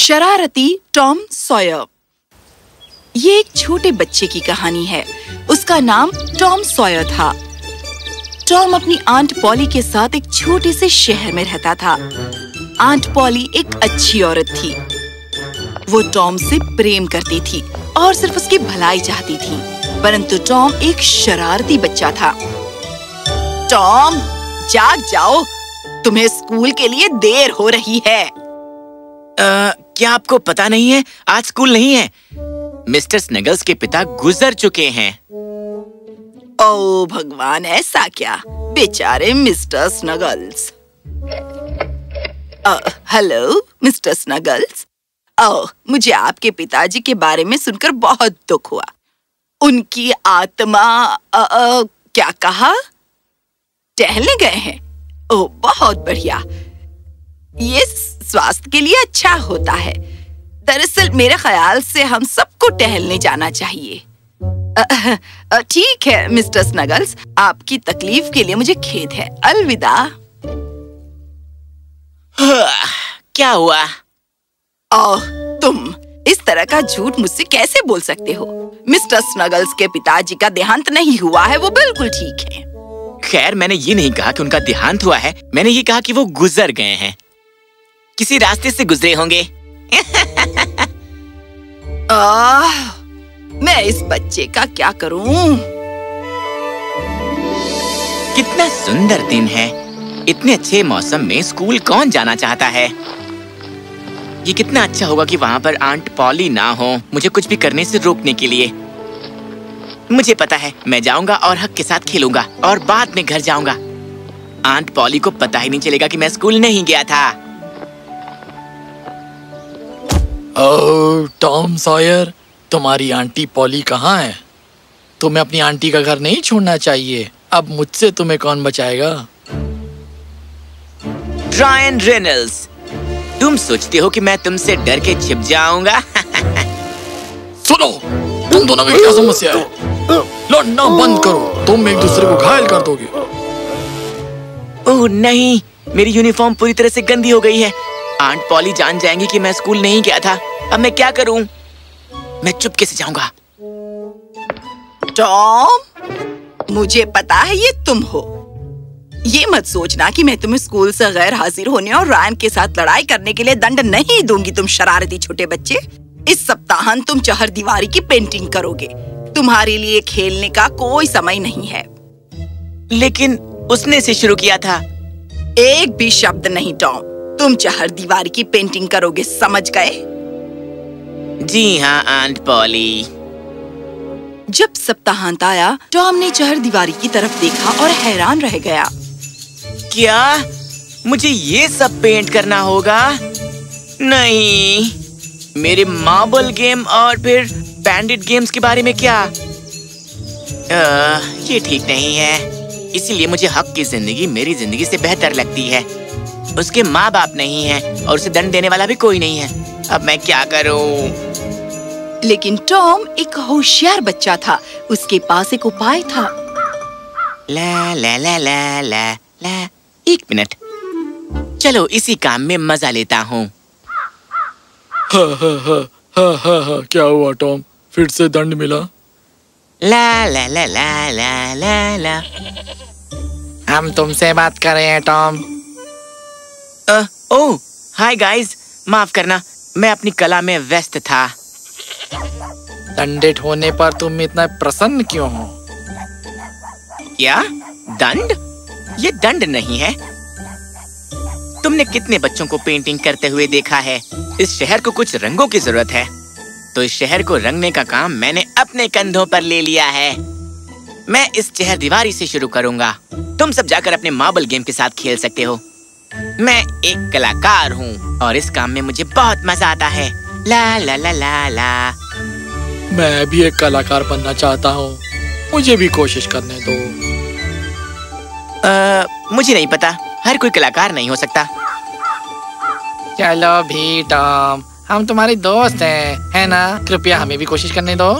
शरारती Tom Sawyer. ये एक छोटे बच्चे की कहानी है। उसका नाम टॉम सॉयर था। टॉम अपनी आंट पॉली के साथ एक छोटे से शहर में रहता था। आंट पॉली एक अच्छी औरत थी। वो टॉम से प्रेम करती थी और सिर्फ उसकी भलाई चाहती थी। परंतु टॉम एक शरारती बच्चा था। टॉम, जाग जाओ, तुम्हें स्कूल के लिए देर हो रही है। क्या आपको पता नहीं है, आज स्कूल नहीं है। मिस्टर स्नगल्स के पिता गुजर चुके हैं। ओह भगवान, ऐसा क्या? बेचारे mister Snuggles. Hello mister Snuggles. Oh, मुझे आपके पिताजी के बारे में सुनकर बहुत दुख हुआ। उनकी आत्मा क्या कहा? टहलने गए हैं। ओह, बहुत बढ़िया। ये स्वास्थ्य के लिए अच्छा होता है। दरअसल मेरे ख्याल से हम सबको टहलने जाना चाहिए। ठीक है मिस्टर स्नगल्स, आपकी तकलीफ के लिए मुझे खेद है। अलविदा। क्या हुआ? ओह, तुम इस तरह का झूठ मुझसे कैसे बोल सकते हो? मिस्टर स्नगल्स के पिताजी का देहांत नहीं हुआ है, वो बिल्कुल ठीक है। खैर, मैंने ये नहीं कहा कि उनका देहांत हुआ है, मैंने ये कहा कि वो गुजर गए हैं। किसी रास्ते से गुजरे होंगे। मैं इस बच्चे का क्या करूं? कितना सुंदर दिन है। इतने अच्छे मौसम में स्कूल कौन जाना चाहता है? ये कितना अच्छा होगा कि वहाँ पर आंट पॉली ना हो, मुझे कुछ भी करने से रोकने के लिए। मुझे पता है, मैं जाऊंगा और हक के साथ खेलूंगा और बाद में घर जाऊंगा। आंट पॉली को पता ही नहीं चलेगा कि मैं स्कूल नहीं गया था। ओह टॉम सॉयर, तुम्हारी आंटी पॉली कहाँ है? तुम्हें अपनी आंटी का घर नहीं छोड़ना चाहिए। अब मुझसे तुम्हें कौन बचाएगा? रायन रेनल्ड्स, तुम सोचते हो कि मैं तुमसे डर के छिप जाऊंगा? सुनो, तुम दोनों में क्या समस्या है? लड़ना बंद करो, तुम एक दूसरे को घायल कर दोगे। ओह नहीं, मेरी यूनिफॉर्म पूरी तरह से गंदी हो गई है। आंट पॉली जान जाएंगी कि मैं स्कूल नहीं गया था। अब मैं क्या करूं? मैं चुपके से जाऊंगा। टॉम, मुझे पता है ये तुम हो। ये मत सोचना कि मैं तुम्हें स्कूल से गैर हाजिर होने और रायन के साथ लड़ाई करने के लिए दंड नहीं दूंगी। तुम शरारती छोटे बच्चे, इस सप्ताहांत तुम चहर दीवारी की पेंटिंग करोगे। तुम्हारे लिए खेलने का कोई समय नहीं है। लेकिन उसने इसे शुरू किया था। एक भी शब्द नहीं टॉम, तुम चहर दीवारी की पेंटिंग करोगे, समझ गए? जी हाँ आंट पॉली। जब सप्ताहांत आया, टॉम ने चहर दीवारी की तरफ देखा और हैरान रह गया। क्या मुझे ये सब पेंट करना होगा? नहीं, मेरे मार्बल गेम और फिर बैंडिट गेम्स के बारे में क्या? ये ठीक नहीं है। इसीलिए मुझे हक की जिंदगी मेरी जिंदगी से बेहतर लगती है। उसके माँ बाप नहीं है और उसे दंड देने वाला भी कोई नहीं है। अब मैं क्या करूं? लेकिन टॉम एक होशियार बच्चा था। उसके पास एक उपाय था। ला ला ला ला ला ला। एक मिनट, चलो इसी काम में मजा लेता हूँ। क्या हुआ टॉम? फिर से दंड मिला? ला ला ला ला ला ला ला। हम तुमसे बात कर रहे हैं टॉम। ओह हाय गाइस, माफ करना, मैं अपनी कला में व्यस्त था। दंडित होने पर तुम इतना प्रसन्न क्यों हो? क्या दंड? ये दंड नहीं है। तुमने कितने बच्चों को पेंटिंग करते हुए देखा है? इस शहर को कुछ रंगों की जरूरत है, तो इस शहर को रंगने का काम मैंने अपने कंधों पर ले लिया है। मैं इस चहर दीवारी से शुरू करूंगा। तुम सब जाकर अपने मार्बल गेम के साथ खेल सकते हो। मैं एक कलाकार हूँ और इस काम में मुझे बहुत मजा आता है। ला ला ला ला ला। मैं भी एक कलाकार बनना चाहता हूँ, मुझे भी कोशिश करने दो। मुझे नहीं पता, हर कोई कलाकार नहीं हो सकता। चलो भी टॉम, हम तुम्हारे दोस्त हैं, है ना? कृपया हमें भी कोशिश करने दो।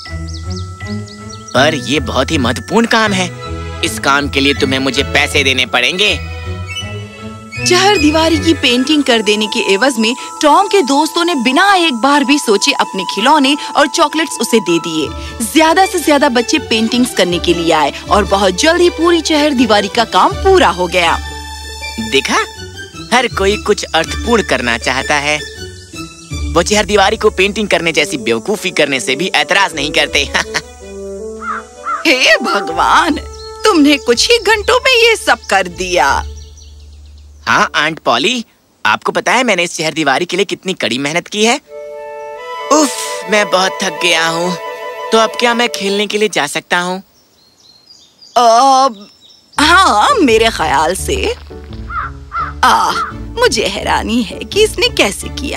पर ये बहुत ही महत्वपूर्ण काम है। इस काम के लिए तुम्हें मुझे पैसे देने पड़ेंगे। चहर दीवारी की पेंटिंग कर देने के एवज में टॉम के दोस्तों ने बिना एक बार भी सोचे अपने खिलौने और चॉकलेट्स उसे दे दिए। ज्यादा से ज्यादा बच्चे पेंटिंग्स करने के लिए आए और बहुत जल्द ही पूरी चहर दीवारी का काम पूरा हो गया। देखा, हर कोई कुछ अर्थपूर्ण करना चाहता है। वो चहर दीवारी को पेंटिंग करने जैसी बेवकूफी करने से भी ऐतराज नहीं करते। हे भगवान, तुमने कुछ ही घंटों में ये सब कर दिया। हाँ आंट पॉली, आपको पता है मैंने इस चहर दीवारी के लिए कितनी कड़ी मेहनत की है। उफ, मैं बहुत थक गया हूँ। तो अब क्या मैं खेलने के लिए जा सकता हूँ? हाँ, मेरे ख्याल से। मुझे हैरानी है कि इसने कैसे किया।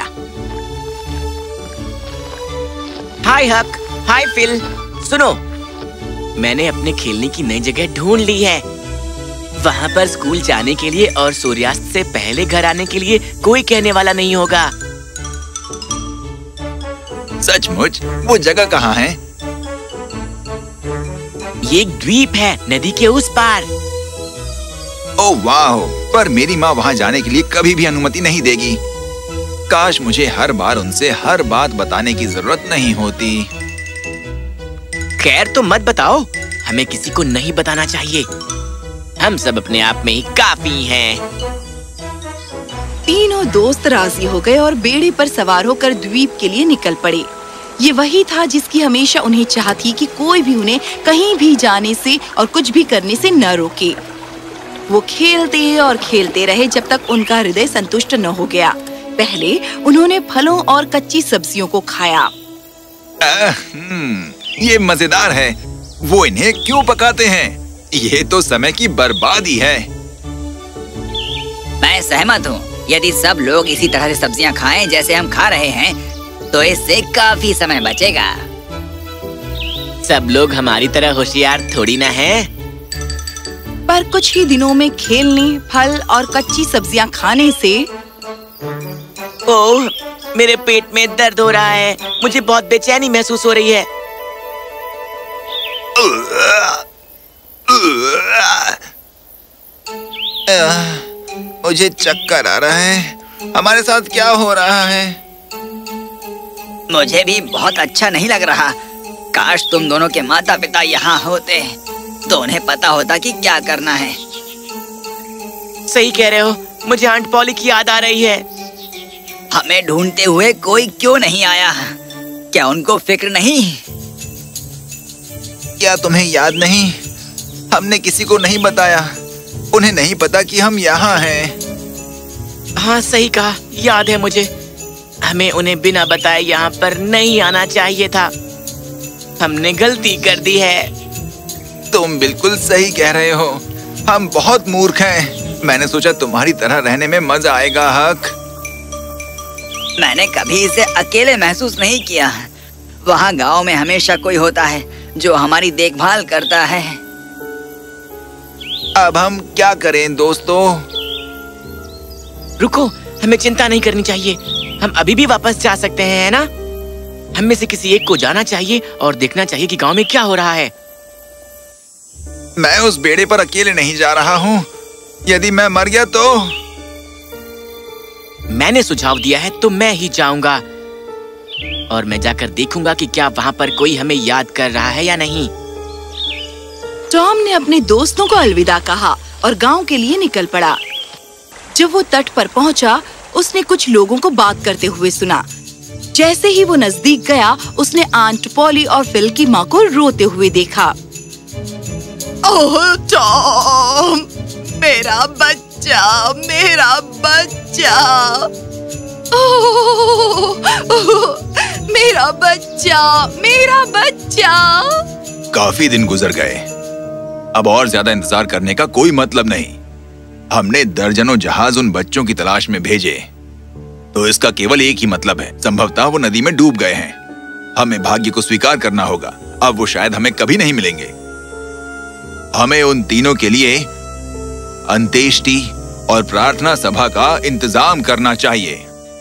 हाय हक, हाय फिल, सुनो, मैंने अपने खेलने की नई जगह ढूंढ ली है। वहाँ पर स्कूल जाने के लिए और सूर्यास्त से पहले घर आने के लिए कोई कहने वाला नहीं होगा। सचमुच? वो जगह कहाँ है? ये एक द्वीप है, नदी के उस पार। ओह वाह! पर मेरी माँ वहाँ जाने के लिए कभी भी अनुमति नहीं देगी। काश मुझे हर बार उनसे हर बात बताने की जरूरत नहीं होती। खैर तो मत बताओ, हमें किसी को नहीं बताना चाहिए। हम सब अपने आप में ही काफी हैं। तीनों दोस्त राजी हो गए और बेड़े पर सवार होकर द्वीप के लिए निकल पड़े। ये वही था जिसकी हमेशा उन्हें चाह थी कि कोई भी उन्हें कहीं भी जाने से और कुछ भी करने से न रोके। वो खेलते और खेलते रहे जब तक उनका हृदय संतुष्ट न हो गया। पहले उन्होंने फलों और कच्ची सब्जियों को खाया। ये मजेदार है। वो इन्हें क्यों पकाते हैं? ये तो समय की बर्बादी है। मैं सहमत हूँ। यदि सब लोग इसी तरह से सब्जियाँ खाएं जैसे हम खा रहे हैं, तो इससे काफी समय बचेगा। सब लोग हमारी तरह होशियार थोड़ी ना हैं। पर कुछ ही दिनों में खेलने, फल और कच्ची सब्जियाँ खाने से ओह, मेरे पेट में दर्द हो रहा है। मुझे बहुत बेचैनी महसूस हो रही है। मुझे चक्कर आ रहा है। हमारे साथ क्या हो रहा है? मुझे भी बहुत अच्छा नहीं लग रहा। काश तुम दोनों के माता पिता यहाँ होते तो उन्हें पता होता कि क्या करना है। सही कह रहे हो, मुझे आंट पॉली की याद आ रही है। हमें ढूंढते हुए कोई क्यों नहीं आया? क्या उनको फिक्र नहीं? क्या तुम्हें याद नहीं? हमने किसी को नहीं बताया। उन्हें नहीं पता कि हम यहाँ हैं। हाँ सही कहा, याद है मुझे। हमें उन्हें बिना बताए यहाँ पर नहीं आना चाहिए था। हमने गलती कर दी है। तुम बिल्कुल सही कह रहे हो। हम बहुत मूर्ख हैं। मैंने सोचा तुम्हारी तरह रहने में मजा आएगा हक। मैंने कभी इसे अकेले महसूस नहीं किया। वहाँ गांव में हमेशा कोई होता है जो हमारी देखभाल करता है। अब हम क्या करें दोस्तों? रुको, हमें चिंता नहीं करनी चाहिए। हम अभी भी वापस जा सकते हैं, है ना? हम में से किसी एक को जाना चाहिए और देखना चाहिए कि गांव में क्या हो रहा है। मैं उस बेड़े पर अकेले नहीं जा रहा हूँ। यदि मैं मर गया तो? मैंने सुझाव दिया है तो मैं ही जाऊंगा और मैं जाकर देखूंगा कि क्या वहाँ पर कोई हमें याद कर रहा है या नहीं। टॉम ने अपने दोस्तों को अलविदा कहा और गांव के लिए निकल पड़ा। जब वो तट पर पहुंचा, उसने कुछ लोगों को बात करते हुए सुना। जैसे ही वो नजदीक गया, उसने आंट पॉली और फिल की माँ को रोते हुए देखा। ओह टॉम, मेरा बच्चा, मेरा बच्चा, मेरा बच्चा, मेरा बच्चा। काफी दिन गुजर गए। अब और ज्यादा इंतजार करने का कोई मतलब नहीं। हमने दर्जनों जहाज उन बच्चों की तलाश में भेजे, तो इसका केवल एक ही मतलब है, संभवतः वो नदी में डूब गए हैं। हमें भाग्य को स्वीकार करना होगा। अब वो शायद हमें कभी नहीं मिलेंगे। हमें उन तीनों के लिए अंत्येष्टि और प्रार्थना सभा का इंतजाम करना चाहिए।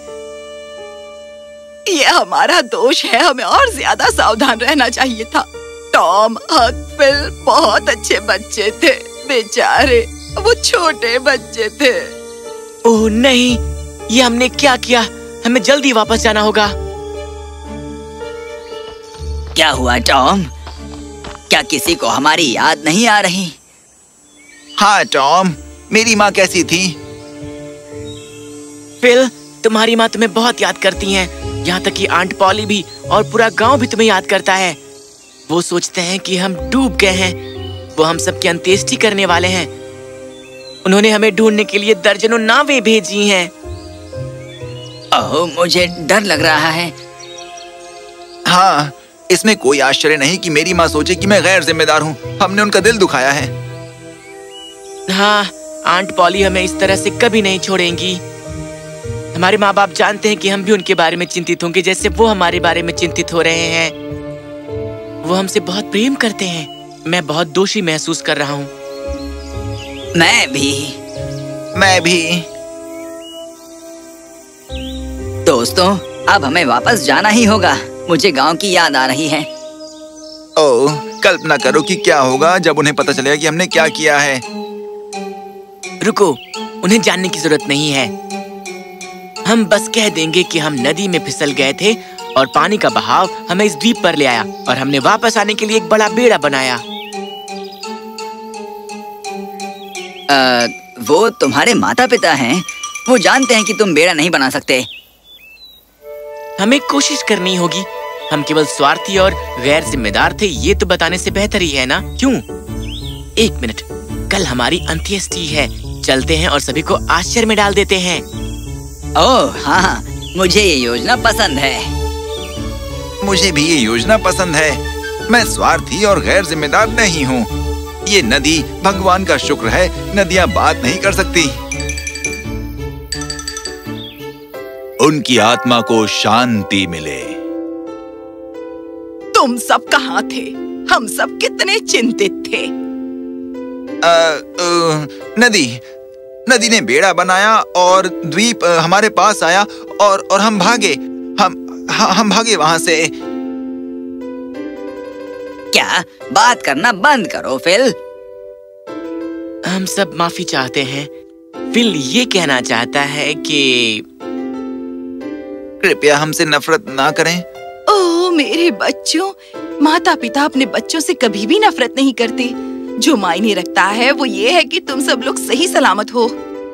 ये हमारा दोष है। हमें और ज्यादा सावधान रहना चाहिए था। टॉम, हक, फिल बहुत अच्छे बच्चे थे। बेचारे, वो छोटे बच्चे थे। ओह नहीं, ये हमने क्या किया? हमें जल्दी वापस जाना होगा। क्या हुआ टॉम? क्या किसी को हमारी याद नहीं आ रही? हाँ टॉम, मेरी माँ कैसी थी? फिल, तुम्हारी माँ तुम्हें बहुत याद करती हैं। यहाँ तक कि आंट पॉली भी और पूरा गांव भी तुम्हें याद करता है। वो सोचते हैं कि हम डूब गए हैं। वो हम सबकी अंत्येष्टि करने वाले हैं। उन्होंने हमें ढूंढने के लिए दर्जनों नावें भेजी हैं। ओह, मुझे डर लग रहा है। हाँ, इसमें कोई आश्चर्य नहीं कि मेरी माँ सोचे कि मैं गैर जिम्मेदार हूँ। हमने उनका दिल दुखाया है। हाँ, आंट पॉली हमें इस तरह से कभी नहीं छोड़ेंगी। हमारे माँ बाप जानते हैं कि हम भी उनके बारे में चिंतित होंगे जैसे वो हमारे बारे में चिंतित हो रहे हैं। वो हमसे बहुत प्रेम करते हैं। मैं बहुत दोषी महसूस कर रहा हूँ। मैं भी। दोस्तों, अब हमें वापस जाना ही होगा। मुझे गांव की याद आ रही है। ओह, कल्पना करो कि क्या होगा जब उन्हें पता चलेगा कि हमने क्या किया है। रुको, उन्हें जानने की जरूरत नहीं है। हम बस कह देंगे कि हम नदी में फिसल गए थे और पानी का बहाव हमें इस द्वीप पर ले आया और हमने वापस आने के लिए एक बड़ा बेड़ा बनाया। वो तुम्हारे माता पिता हैं। वो जानते हैं कि तुम बेड़ा नहीं बना सकते। हमें कोशिश करनी होगी। हम केवल स्वार्थी और गैर जिम्मेदार थे, ये तो बताने से बेहतर ही है ना? क्यों? एक मिनट, कल हमारी अंत्येष्टि है। चलते हैं और सभी को आश्चर्य में डाल देते हैं। ओह हाँ, मुझे ये योजना पसंद है। मुझे भी ये योजना पसंद है। मैं स्वार्थी और गैर जिम्मेदार नहीं हूँ। ये नदी, भगवान का शुक्र है, नदियाँ बात नहीं कर सकती। उनकी आत्मा को शांति मिले। तुम सब कहाँ थे? हम सब कितने चिंतित थे। नदी ने बेड़ा बनाया और द्वीप हमारे पास आया और हम भागे। हम भागे वहाँ से। क्या? बात करना बंद करो फिल। हम सब माफी चाहते हैं। फिल ये कहना चाहता है कि कृपया हमसे नफरत ना करें। ओह मेरे बच्चों, माता पिता अपने बच्चों से कभी भी नफरत नहीं करते। जो मायने रखता है वो ये है कि तुम सब लोग सही सलामत हो।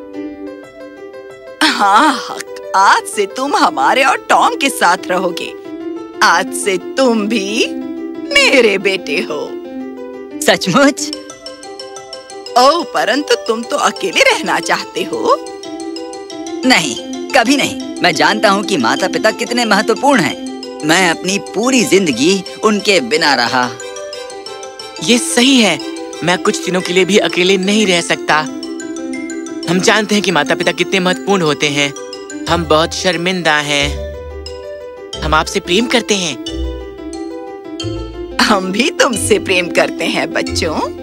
हाँ, आज से तुम हमारे और टॉम के साथ रहोगे। आज से तुम भी मेरे बेटे हो। सचमुच? ओह, परंतु तुम तो अकेले रहना चाहते हो। नहीं, कभी नहीं। मैं जानता हूँ कि माता पिता कितने महत्वपूर्ण हैं। मैं अपनी पूरी जिंदगी उनके बिना रहा। ये सही है। मैं कुछ दिनों के लिए भी अकेले नहीं रह सकता। हम जानते हैं कि माता पिता कितने महत्वपूर्ण होते हैं। हम बहुत शर्मिंदा हैं। हम आपसे प्रेम करते हैं। हम भी तुमसे प्रेम करते हैं बच्चों।